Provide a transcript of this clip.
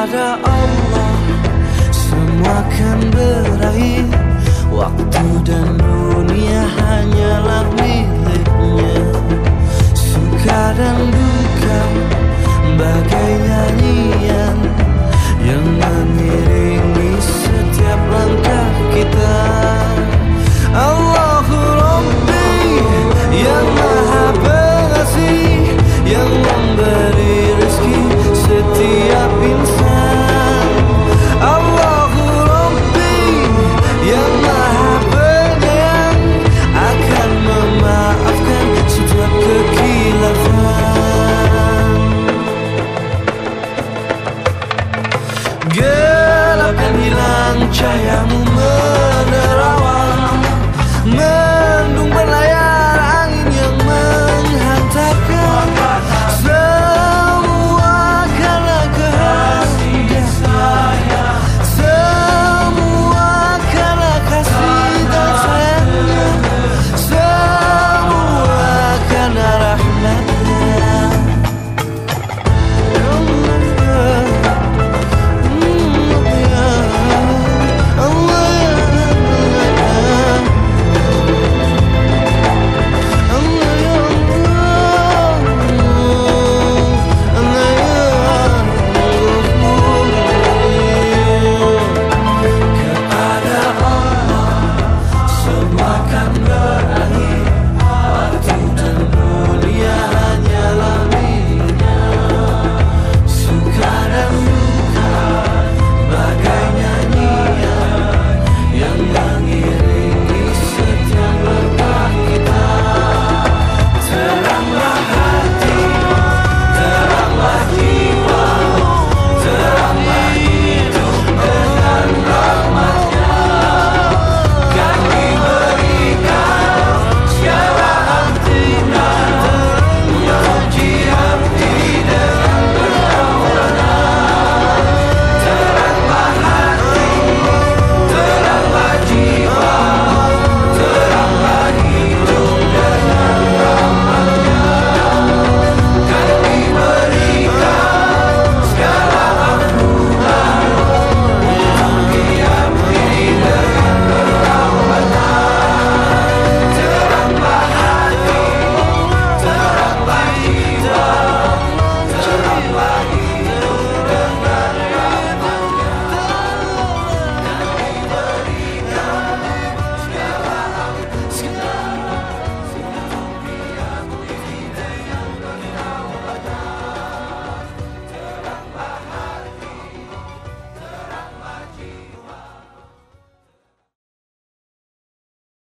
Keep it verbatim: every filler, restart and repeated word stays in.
kepada Allah, semua kan berakhir. Waktu dan dunia hanyalah miliknya. Suka dan duka bagai nyanyian yang mengiringi setiap langkah kita. Allahu Rabbi yang maha pengasih, yang memberi rezeki setiap insan. Allahu Rabbi yang maha penyayang, akan memaafkan setiap kekilafan. Gelapkan hilang cahayamu